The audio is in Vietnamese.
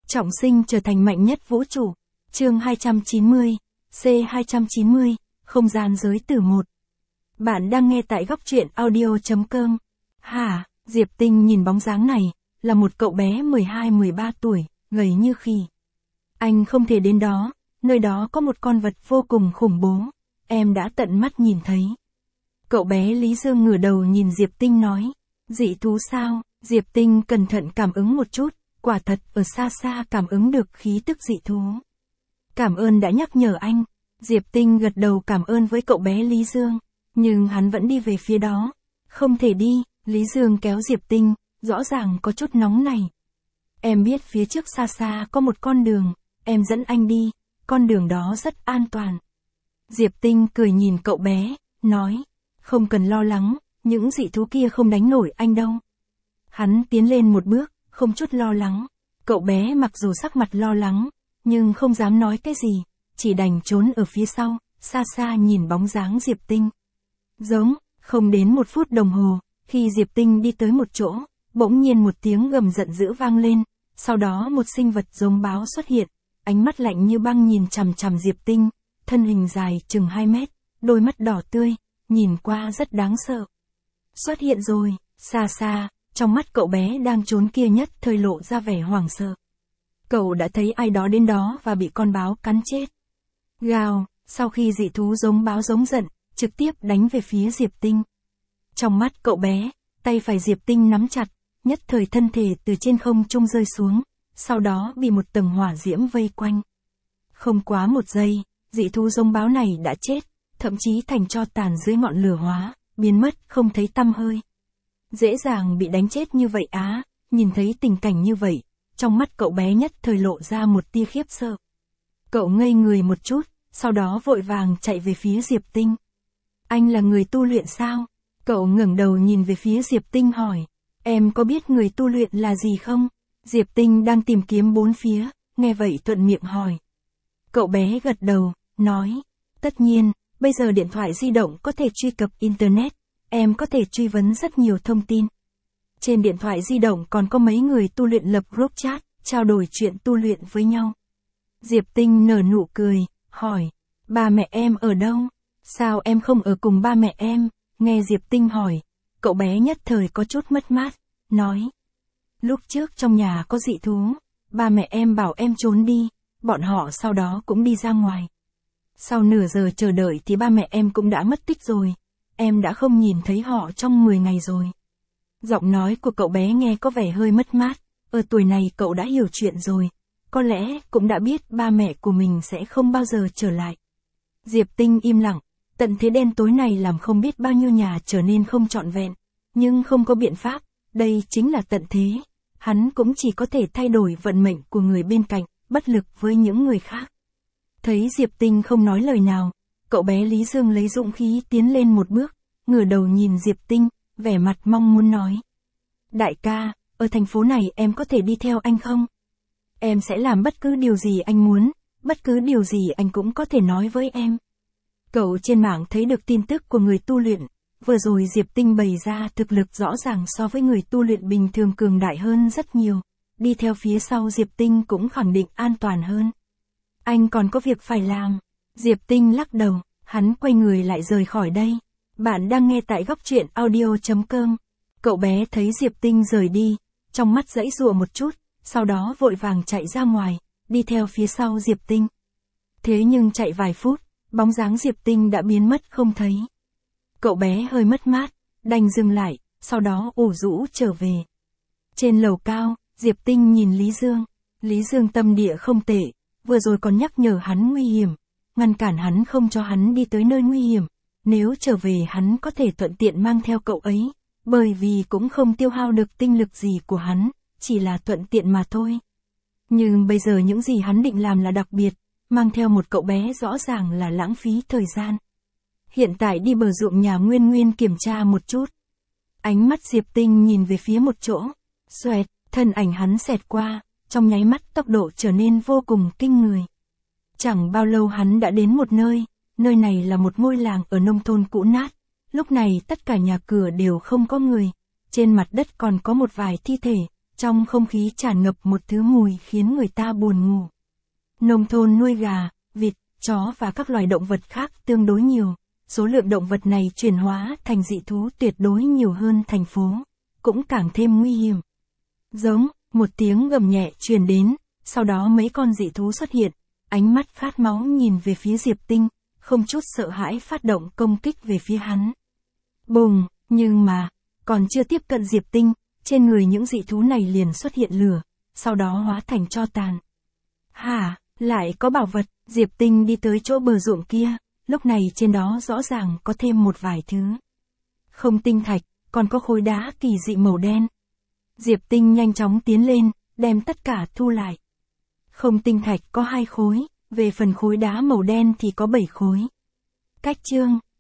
Trọng sinh trở thành mạnh nhất vũ trụ. Chương 290, C290, không gian giới tử 1. Bạn đang nghe tại góc truyện audio.com. Hả, Diệp Tinh nhìn bóng dáng này, là một cậu bé 12-13 tuổi, gầy như khỉ. Anh không thể đến đó, nơi đó có một con vật vô cùng khủng bố, em đã tận mắt nhìn thấy. Cậu bé Lý Dương ngửa đầu nhìn Diệp Tinh nói, dị thú sao? Diệp Tinh cẩn thận cảm ứng một chút, quả thật ở xa xa cảm ứng được khí tức dị thú. Cảm ơn đã nhắc nhở anh. Diệp Tinh gật đầu cảm ơn với cậu bé Lý Dương, nhưng hắn vẫn đi về phía đó. Không thể đi, Lý Dương kéo Diệp Tinh, rõ ràng có chút nóng này. Em biết phía trước xa xa có một con đường, em dẫn anh đi, con đường đó rất an toàn. Diệp Tinh cười nhìn cậu bé, nói, không cần lo lắng, những dị thú kia không đánh nổi anh đâu. Hắn tiến lên một bước, không chút lo lắng. Cậu bé mặc dù sắc mặt lo lắng, nhưng không dám nói cái gì, chỉ đành trốn ở phía sau, xa xa nhìn bóng dáng Diệp Tinh. Giống, không đến 1 phút đồng hồ, khi Diệp Tinh đi tới một chỗ, bỗng nhiên một tiếng gầm giận dữ vang lên, sau đó một sinh vật giống báo xuất hiện, ánh mắt lạnh như băng nhìn chằm chằm Diệp Tinh, thân hình dài chừng 2 mét, đôi mắt đỏ tươi, nhìn qua rất đáng sợ. Xuất hiện rồi, xa xa, trong mắt cậu bé đang trốn kia nhất thời lộ ra vẻ hoảng sợ. Cậu đã thấy ai đó đến đó và bị con báo cắn chết. Gào, sau khi dị thú giống báo giống giận, trực tiếp đánh về phía Diệp Tinh. Trong mắt cậu bé, tay phải Diệp Tinh nắm chặt, nhất thời thân thể từ trên không trung rơi xuống, sau đó bị một tầng hỏa diễm vây quanh. Không quá 1 giây, dị thú giống báo này đã chết, thậm chí thành tro tàn dưới ngọn lửa hóa, biến mất không thấy tăm hơi. Dễ dàng bị đánh chết như vậy á, nhìn thấy tình cảnh như vậy, trong mắt cậu bé nhất thời lộ ra một tia khiếp sợ. Cậu ngây người một chút, sau đó vội vàng chạy về phía Diệp Tinh. Anh là người tu luyện sao? Cậu ngẩng đầu nhìn về phía Diệp Tinh hỏi, em có biết người tu luyện là gì không? Diệp Tinh đang tìm kiếm bốn phía, nghe vậy thuận miệng hỏi. Cậu bé gật đầu, nói, tất nhiên, bây giờ điện thoại di động có thể truy cập Internet, em có thể truy vấn rất nhiều thông tin. Trên điện thoại di động còn có mấy người tu luyện lập group chat, trao đổi chuyện tu luyện với nhau. Diệp Tinh nở nụ cười, hỏi, ba mẹ em ở đâu? Sao em không ở cùng ba mẹ em? Nghe Diệp Tinh hỏi, cậu bé nhất thời có chút mất mát, nói. Lúc trước trong nhà có dị thú, ba mẹ em bảo em trốn đi, bọn họ sau đó cũng đi ra ngoài. Sau nửa giờ chờ đợi thì ba mẹ em cũng đã mất tích rồi, em đã không nhìn thấy họ trong 10 ngày rồi. Giọng nói của cậu bé nghe có vẻ hơi mất mát, ở tuổi này cậu đã hiểu chuyện rồi, có lẽ cũng đã biết ba mẹ của mình sẽ không bao giờ trở lại. Diệp Tinh im lặng, tận thế đen tối này làm không biết bao nhiêu nhà trở nên không trọn vẹn, nhưng không có biện pháp, đây chính là tận thế, hắn cũng chỉ có thể thay đổi vận mệnh của người bên cạnh, bất lực với những người khác. Thấy Diệp Tinh không nói lời nào, cậu bé Lý Dương lấy dũng khí tiến lên một bước, ngửa đầu nhìn Diệp Tinh, vẻ mặt mong muốn nói. Đại ca, ở thành phố này em có thể đi theo anh không? Em sẽ làm bất cứ điều gì anh muốn, bất cứ điều gì anh cũng có thể nói với em. Cậu trên mạng thấy được tin tức của người tu luyện, vừa rồi Diệp Tinh bày ra thực lực rõ ràng so với người tu luyện bình thường cường đại hơn rất nhiều, đi theo phía sau Diệp Tinh cũng khẳng định an toàn hơn. Anh còn có việc phải làm. Diệp Tinh lắc đầu, hắn quay người lại rời khỏi đây. Bạn đang nghe tại góc truyện audio.com. Cậu bé thấy Diệp Tinh rời đi, trong mắt giãy giụa một chút, sau đó vội vàng chạy ra ngoài, đi theo phía sau Diệp Tinh. Thế nhưng chạy vài phút, bóng dáng Diệp Tinh đã biến mất không thấy. Cậu bé hơi mất mát, đành dừng lại, sau đó ủ rũ trở về. Trên lầu cao, Diệp Tinh nhìn Lý Dương. Lý Dương tâm địa không tệ, vừa rồi còn nhắc nhở hắn nguy hiểm, ngăn cản hắn không cho hắn đi tới nơi nguy hiểm. Nếu trở về hắn có thể thuận tiện mang theo cậu ấy, bởi vì cũng không tiêu hao được tinh lực gì của hắn, chỉ là thuận tiện mà thôi. Nhưng bây giờ những gì hắn định làm là đặc biệt, mang theo một cậu bé rõ ràng là lãng phí thời gian. Hiện tại đi bờ ruộng nhà Nguyên Nguyên kiểm tra một chút. Ánh mắt Diệp Tinh nhìn về phía một chỗ, xoẹt, thân ảnh hắn xẹt qua, trong nháy mắt tốc độ trở nên vô cùng kinh người. Chẳng bao lâu hắn đã đến một nơi này là một ngôi làng ở nông thôn cũ nát, lúc này tất cả nhà cửa đều không có người, trên mặt đất còn có một vài thi thể, Trong không khí tràn ngập một thứ mùi khiến người ta buồn ngủ. Nông thôn nuôi gà, vịt, chó và các loài động vật khác tương đối nhiều. Số lượng động vật này chuyển hóa thành dị thú tuyệt đối nhiều hơn thành phố, cũng càng thêm nguy hiểm. Giống, một tiếng gầm nhẹ truyền đến, sau đó mấy con dị thú xuất hiện, ánh mắt khát máu nhìn về phía Diệp Tinh, không chút sợ hãi phát động công kích về phía hắn. Bùng, nhưng mà, còn chưa tiếp cận Diệp Tinh, trên người những dị thú này liền xuất hiện lửa, sau đó hóa thành tro tàn. Hả, lại có bảo vật, Diệp Tinh đi tới chỗ bờ ruộng kia, lúc này trên đó rõ ràng có thêm một vài thứ. Không tinh thạch, còn có khối đá kỳ dị màu đen. Diệp Tinh nhanh chóng tiến lên, đem tất cả thu lại. Không tinh thạch có 2 khối, về phần khối đá màu đen thì có 7 khối. Cách chương